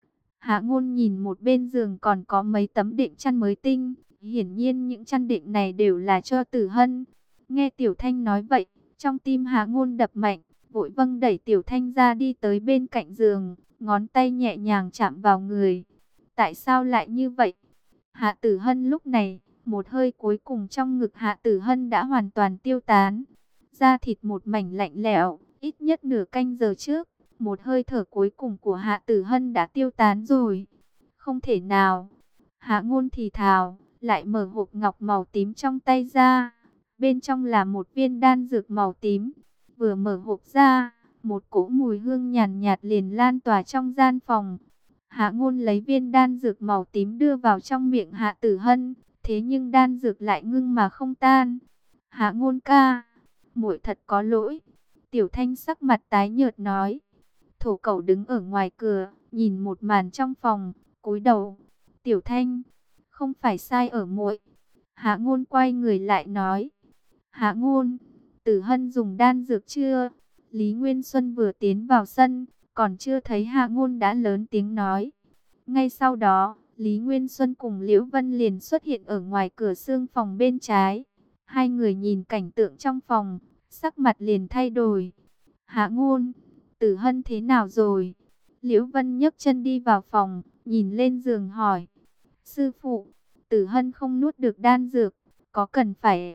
Hạ Ngôn nhìn một bên giường còn có mấy tấm đệm chăn mới tinh, hiển nhiên những chăn đệm này đều là cho Tử Hân. Nghe Tiểu Thanh nói vậy, trong tim Hạ Ngôn đập mạnh, vội vâng đẩy Tiểu Thanh ra đi tới bên cạnh giường, ngón tay nhẹ nhàng chạm vào người. Tại sao lại như vậy? Hạ Tử Hân lúc này, một hơi cuối cùng trong ngực Hạ Tử Hân đã hoàn toàn tiêu tán. Da thịt một mảnh lạnh lẽo, ít nhất nửa canh giờ trước, một hơi thở cuối cùng của Hạ Tử Hân đã tiêu tán rồi. Không thể nào. Hạ Ngôn thì thào, lại mở hộp ngọc màu tím trong tay ra. Bên trong là một viên đan dược màu tím. Vừa mở hộp ra, một cỗ mùi hương nhàn nhạt liền lan tỏa trong gian phòng. Hạ Ngôn lấy viên đan dược màu tím đưa vào trong miệng Hạ Tử Hân, thế nhưng đan dược lại ngưng mà không tan. Hạ Ngôn ca, muội thật có lỗi. Tiểu Thanh sắc mặt tái nhợt nói. Thổ Cẩu đứng ở ngoài cửa, nhìn một màn trong phòng, cúi đầu. Tiểu Thanh, không phải sai ở muội. Hạ Ngôn quay người lại nói. Hạ Ngôn, Tử Hân dùng đan dược chưa? Lý Nguyên Xuân vừa tiến vào sân, còn chưa thấy Hạ Ngôn đã lớn tiếng nói. Ngay sau đó, Lý Nguyên Xuân cùng Liễu Vân liền xuất hiện ở ngoài cửa xương phòng bên trái. Hai người nhìn cảnh tượng trong phòng, sắc mặt liền thay đổi. Hạ Ngôn, Tử Hân thế nào rồi? Liễu Vân nhấc chân đi vào phòng, nhìn lên giường hỏi. Sư phụ, Tử Hân không nuốt được đan dược, có cần phải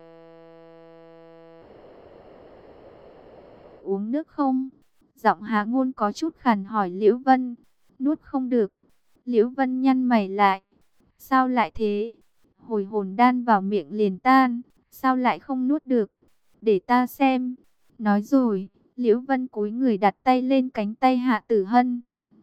uống nước không? Giọng Hạ Ngôn có chút khàn hỏi Liễu Vân. Nuốt không được. Liễu Vân nhăn mày lại. Sao lại thế? Hồi hồn đan vào miệng liền tan, sao lại không nuốt được? Để ta xem. Nói rồi, Liễu Vân cúi người đặt tay lên cánh tay Hạ Tử Hân.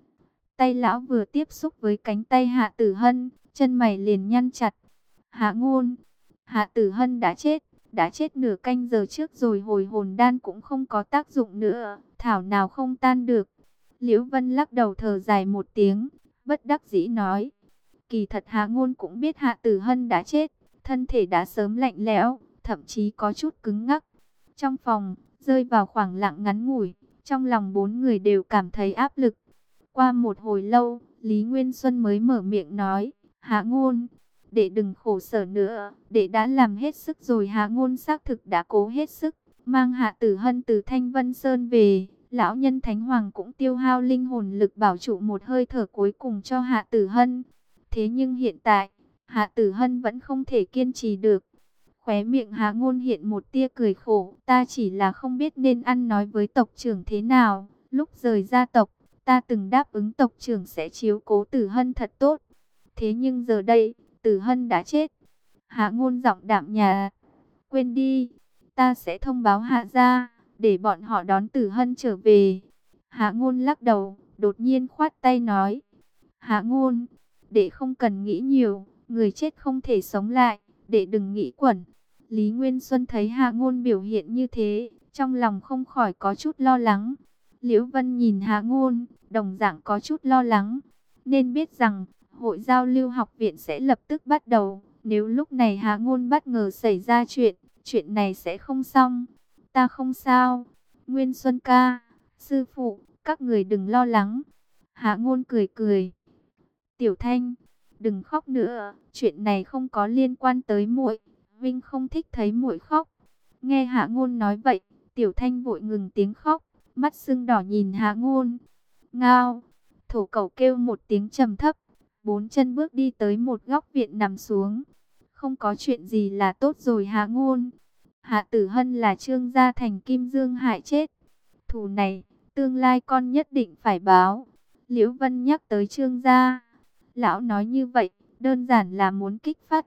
Tay lão vừa tiếp xúc với cánh tay Hạ Tử Hân, chân mày liền nhăn chặt. Hạ Ngôn, Hạ Tử Hân đã chết nửa canh giờ trước rồi, hồi hồn đan cũng không có tác dụng nữa, thảo nào không tan được. Liễu Vân lắc đầu thở dài một tiếng, bất đắc dĩ nói. Kỳ thật Hạ Ngôn cũng biết Hạ Tử Hân đã chết, thân thể đã sớm lạnh lẽo, thậm chí có chút cứng ngắc. Trong phòng, rơi vào khoảng lặng ngắn ngủi, trong lòng bốn người đều cảm thấy áp lực. Qua một hồi lâu, Lý Nguyên Xuân mới mở miệng nói, Hạ Ngôn, đệ đừng khổ sở nữa, đệ đã làm hết sức rồi. Hạ Ngôn xác thực đã cố hết sức, mang Hạ Tử Hân từ Thanh Vân Sơn về. Lão nhân Thánh Hoàng cũng tiêu hao linh hồn lực bảo trụ một hơi thở cuối cùng cho Hạ Tử Hân. Thế nhưng hiện tại, Hạ Tử Hân vẫn không thể kiên trì được. Khóe miệng Hạ Ngôn hiện một tia cười khổ, ta chỉ là không biết nên ăn nói với tộc trưởng thế nào. Lúc rời gia tộc, ta từng đáp ứng tộc trưởng sẽ chiếu cố Tử Hân thật tốt. Thế nhưng giờ đây, Tử Hân đã chết. Hạ Ngôn giọng đạm nhạt, quên đi, ta sẽ thông báo Hạ gia, để bọn họ đón Tử Hân trở về. Hạ Ngôn lắc đầu, đột nhiên khoát tay nói, Hạ Ngôn, đệ không cần nghĩ nhiều, người chết không thể sống lại, đệ đừng nghĩ quẩn. Lý Nguyên Xuân thấy Hạ Ngôn biểu hiện như thế, trong lòng không khỏi có chút lo lắng. Liễu Vân nhìn Hạ Ngôn, đồng dạng có chút lo lắng. Nên biết rằng, hội giao lưu học viện sẽ lập tức bắt đầu. Nếu lúc này Hạ Ngôn bất ngờ xảy ra chuyện này sẽ không xong. Ta không sao. Nguyên Xuân ca, sư phụ, các người đừng lo lắng. Hạ Ngôn cười cười. Tiểu Thanh, đừng khóc nữa, chuyện này không có liên quan tới muội. Vinh không thích thấy muội khóc. Nghe Hạ Ngôn nói vậy, Tiểu Thanh vội ngừng tiếng khóc, mắt sưng đỏ nhìn Hạ Ngôn. Ngao, thổ cẩu kêu một tiếng trầm thấp, bốn chân bước đi tới một góc viện nằm xuống. Không có chuyện gì là tốt rồi Hạ Ngôn. Hạ Tử Hân là Trương gia Thành Kim Dương hại chết. Thù này, tương lai con nhất định phải báo. Liễu Vân nhắc tới Trương gia. Lão nói như vậy, đơn giản là muốn kích phát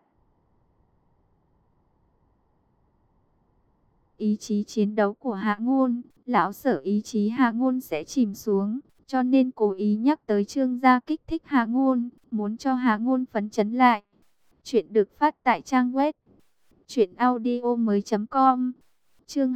ý chí chiến đấu của Hạ Ngôn. Lão sợ ý chí Hạ Ngôn sẽ chìm xuống, cho nên cố ý nhắc tới Trương gia kích thích Hạ Ngôn, muốn cho Hạ Ngôn phấn chấn lại. Chuyện được phát tại trang web truyệnaudiomoi.com. Chương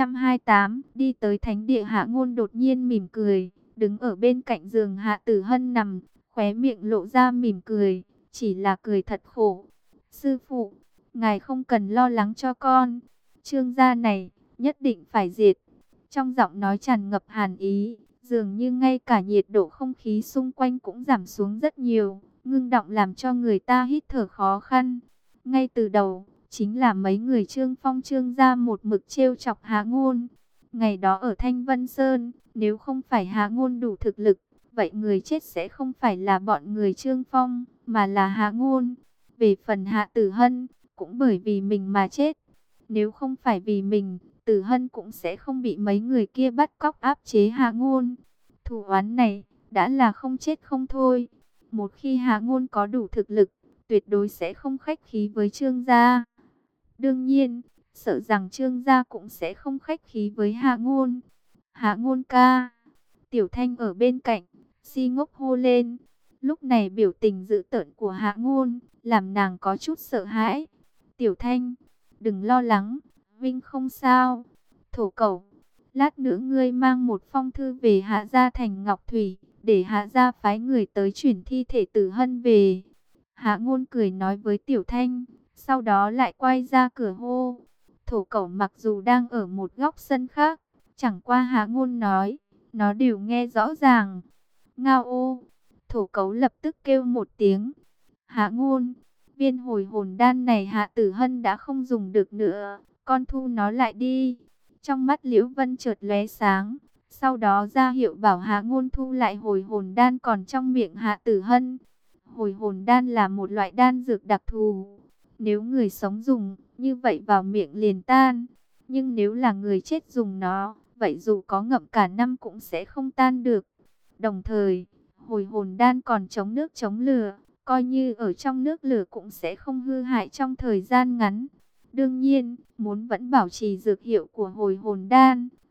228, đi tới thánh địa. Hạ Ngôn đột nhiên mỉm cười, đứng ở bên cạnh giường Hạ Tử Hân nằm, khóe miệng lộ ra mỉm cười, chỉ là cười thật khổ. Sư phụ, ngài không cần lo lắng cho con, Trương gia này nhất định phải diệt. Trong giọng nói tràn ngập hàn ý, dường như ngay cả nhiệt độ không khí xung quanh cũng giảm xuống rất nhiều, ngưng đọng làm cho người ta hít thở khó khăn. Ngay từ đầu, chính là mấy người Trương Phong Trương gia một mực trêu chọc Hạ Ngôn. Ngày đó ở Thanh Vân Sơn, nếu không phải Hạ Ngôn đủ thực lực, vậy người chết sẽ không phải là bọn người Trương Phong, mà là Hạ Ngôn. Về phần Hạ Tử Hân, cũng bởi vì mình mà chết. Nếu không phải vì mình, Tử Hân cũng sẽ không bị mấy người kia bắt cóc áp chế Hạ Ngôn. Thù oán này, đã là không chết không thôi. Một khi Hạ Ngôn có đủ thực lực, tuyệt đối sẽ không khách khí với Trương gia. Đương nhiên, sợ rằng Trương gia cũng sẽ không khách khí với Hạ Ngôn. Hạ Ngôn ca. Tiểu Thanh ở bên cạnh, si ngốc hô lên. Lúc này biểu tình dữ tợn của Hạ Ngôn, làm nàng có chút sợ hãi. Tiểu Thanh, đừng lo lắng, Vinh không sao. Thổ cẩu, lát nữa ngươi mang một phong thư về Hạ gia thành Ngọc Thủy, để Hạ gia phái người tới chuyển thi thể Tử Hân về. Hạ Ngôn cười nói với Tiểu Thanh, sau đó lại quay ra cửa hô. Thổ cẩu mặc dù đang ở một góc sân khác, chẳng qua Hạ Ngôn nói, nó đều nghe rõ ràng. Ngao ô, thổ cẩu lập tức kêu một tiếng. Hạ Ngôn, viên hồi hồn đan này Hạ Tử Hân đã không dùng được nữa, con thu nó lại đi. Trong mắt Liễu Vân chợt lóe sáng, sau đó ra hiệu bảo Hạ Ngôn thu lại hồi hồn đan còn trong miệng Hạ Tử Hân. Hồi hồn đan là một loại đan dược đặc thù, nếu người sống dùng, như vậy vào miệng liền tan. Nhưng nếu là người chết dùng nó, vậy dù có ngậm cả năm cũng sẽ không tan được. Đồng thời, hồi hồn đan còn chống nước chống lửa, coi như ở trong nước lửa cũng sẽ không hư hại trong thời gian ngắn. Đương nhiên, muốn vẫn bảo trì dược hiệu của hồi hồn đan,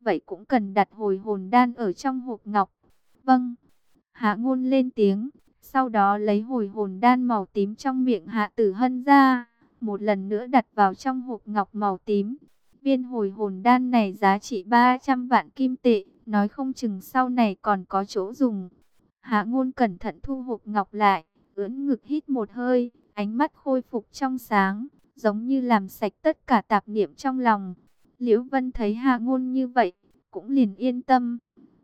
vậy cũng cần đặt hồi hồn đan ở trong hộp ngọc. Vâng. Hạ Ngôn lên tiếng, sau đó lấy hồi hồn đan màu tím trong miệng Hạ Tử Hân ra, một lần nữa đặt vào trong hộp ngọc màu tím. Viên hồi hồn đan này giá trị 300 vạn kim tệ, nói không chừng sau này còn có chỗ dùng. Hạ Ngôn cẩn thận thu hộp ngọc lại, ưỡn ngực hít một hơi, ánh mắt khôi phục trong sáng, giống như làm sạch tất cả tạp niệm trong lòng. Liễu Vân thấy Hạ Ngôn như vậy, cũng liền yên tâm.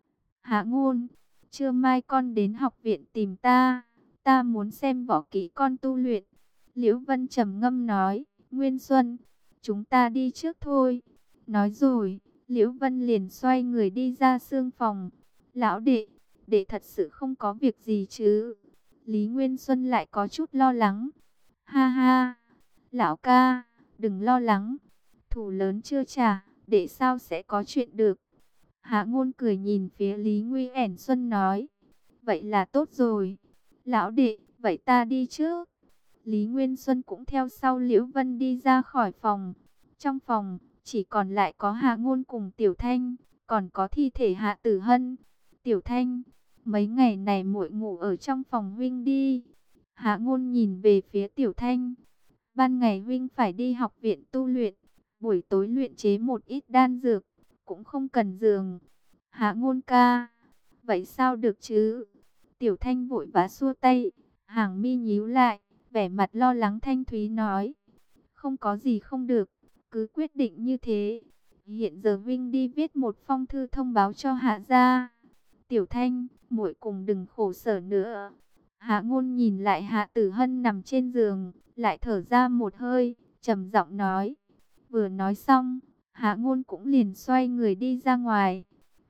Hạ Ngôn, trưa mai con đến học viện tìm ta, ta muốn xem võ kỹ con tu luyện. Liễu Vân trầm ngâm nói, Nguyên Xuân, chúng ta đi trước thôi. Nói rồi, Liễu Vân liền xoay người đi ra xương phòng. Lão đệ, đệ thật sự không có việc gì chứ? Lý Nguyên Xuân lại có chút lo lắng. Ha ha, lão ca, đừng lo lắng. Thù lớn chưa trả, đệ sao sẽ có chuyện được? Hạ Ngôn cười nhìn phía Lý Nguyên Xuân nói. Vậy là tốt rồi. Lão đệ, vậy ta đi trước. Lý Nguyên Xuân cũng theo sau Liễu Vân đi ra khỏi phòng. Trong phòng, chỉ còn lại có Hạ Ngôn cùng Tiểu Thanh, còn có thi thể Hạ Tử Hân. Tiểu Thanh, mấy ngày này muội ngủ ở trong phòng huynh đi. Hạ Ngôn nhìn về phía Tiểu Thanh. Ban ngày huynh phải đi học viện tu luyện, buổi tối luyện chế một ít đan dược, cũng không cần giường. Hạ Ngôn ca, vậy sao được chứ? Tiểu Thanh vội vã xua tay, hàng mi nhíu lại, vẻ mặt lo lắng thanh thúy nói. Không có gì không được, cứ quyết định như thế. Hiện giờ huynh đi viết một phong thư thông báo cho Hạ gia. Tiểu Thanh, muội cùng đừng khổ sở nữa. Hạ Ngôn nhìn lại Hạ Tử Hân nằm trên giường, lại thở ra một hơi, trầm giọng nói. Vừa nói xong, Hạ Ngôn cũng liền xoay người đi ra ngoài.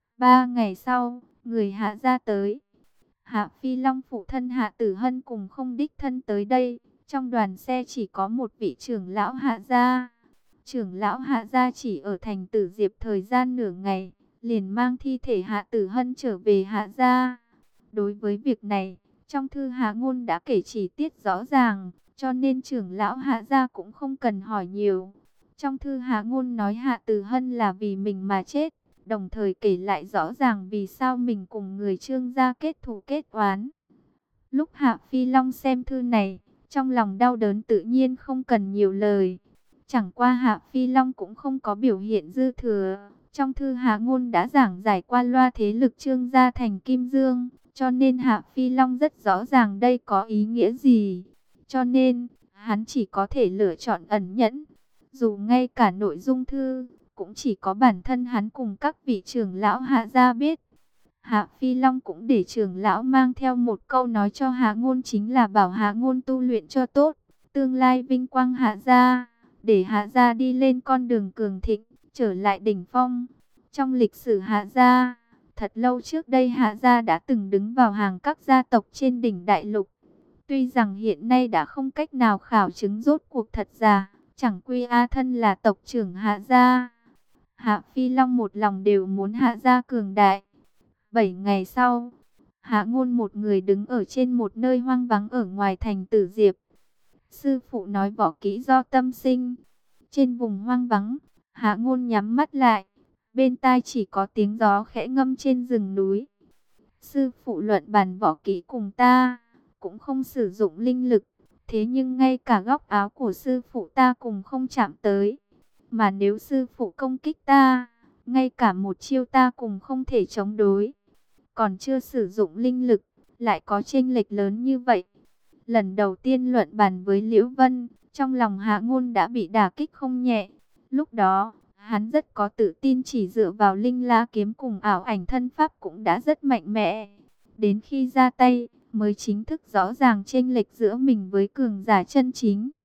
3 ngày sau, người Hạ gia tới. Hạ Phi Long phụ thân Hạ Tử Hân cùng không đích thân tới đây. Trong đoàn xe chỉ có một vị trưởng lão Hạ gia. Trưởng lão Hạ gia chỉ ở thành Tử Diệp thời gian nửa ngày, liền mang thi thể Hạ Tử Hân trở về Hạ gia. Đối với việc này, trong thư Hạ Ngôn đã kể chi tiết rõ ràng, cho nên trưởng lão Hạ gia cũng không cần hỏi nhiều. Trong thư Hạ Ngôn nói Hạ Tử Hân là vì mình mà chết, đồng thời kể lại rõ ràng vì sao mình cùng người Trương gia kết thù kết oán. Lúc Hạ Phi Long xem thư này, trong lòng đau đớn tự nhiên không cần nhiều lời. Chẳng qua Hạ Phi Long cũng không có biểu hiện dư thừa. Trong thư Hạ Ngôn đã giảng giải qua loa thế lực Trương gia thành Kim Dương, cho nên Hạ Phi Long rất rõ ràng đây có ý nghĩa gì. Cho nên, hắn chỉ có thể lựa chọn ẩn nhẫn. Dù ngay cả nội dung thư, cũng chỉ có bản thân hắn cùng các vị trưởng lão Hạ gia biết. Hạ Phi Long cũng để trưởng lão mang theo một câu nói cho Hạ Ngôn, chính là bảo Hạ Ngôn tu luyện cho tốt, tương lai vinh quang Hạ gia, để Hạ gia đi lên con đường cường thịnh, trở lại đỉnh phong. Trong lịch sử Hạ gia, thật lâu trước đây Hạ gia đã từng đứng vào hàng các gia tộc trên đỉnh đại lục. Tuy rằng hiện nay đã không cách nào khảo chứng rốt cuộc thật giả, chẳng quy A thân là tộc trưởng Hạ gia. Hạ Phi Long một lòng đều muốn Hạ gia cường đại. 7 ngày sau, Hạ Ngôn một người đứng ở trên một nơi hoang vắng ở ngoài thành Tử Diệp. Sư phụ nói võ kỹ do tâm sinh. Trên vùng hoang vắng, Hạ Ngôn nhắm mắt lại, bên tai chỉ có tiếng gió khẽ ngâm trên rừng núi. Sư phụ luận bàn võ kỹ cùng ta, cũng không sử dụng linh lực, thế nhưng ngay cả góc áo của sư phụ ta cùng không chạm tới. Mà nếu sư phụ công kích ta, ngay cả một chiêu ta cùng không thể chống đối. Còn chưa sử dụng linh lực, lại có chênh lệch lớn như vậy. Lần đầu tiên luận bàn với Liễu Vân, trong lòng Hạ Ngôn đã bị đả kích không nhẹ. Lúc đó, hắn rất có tự tin, chỉ dựa vào linh la kiếm cùng ảo ảnh thân pháp cũng đã rất mạnh mẽ. Đến khi ra tay, mới chính thức rõ ràng chênh lệch giữa mình với cường giả chân chính.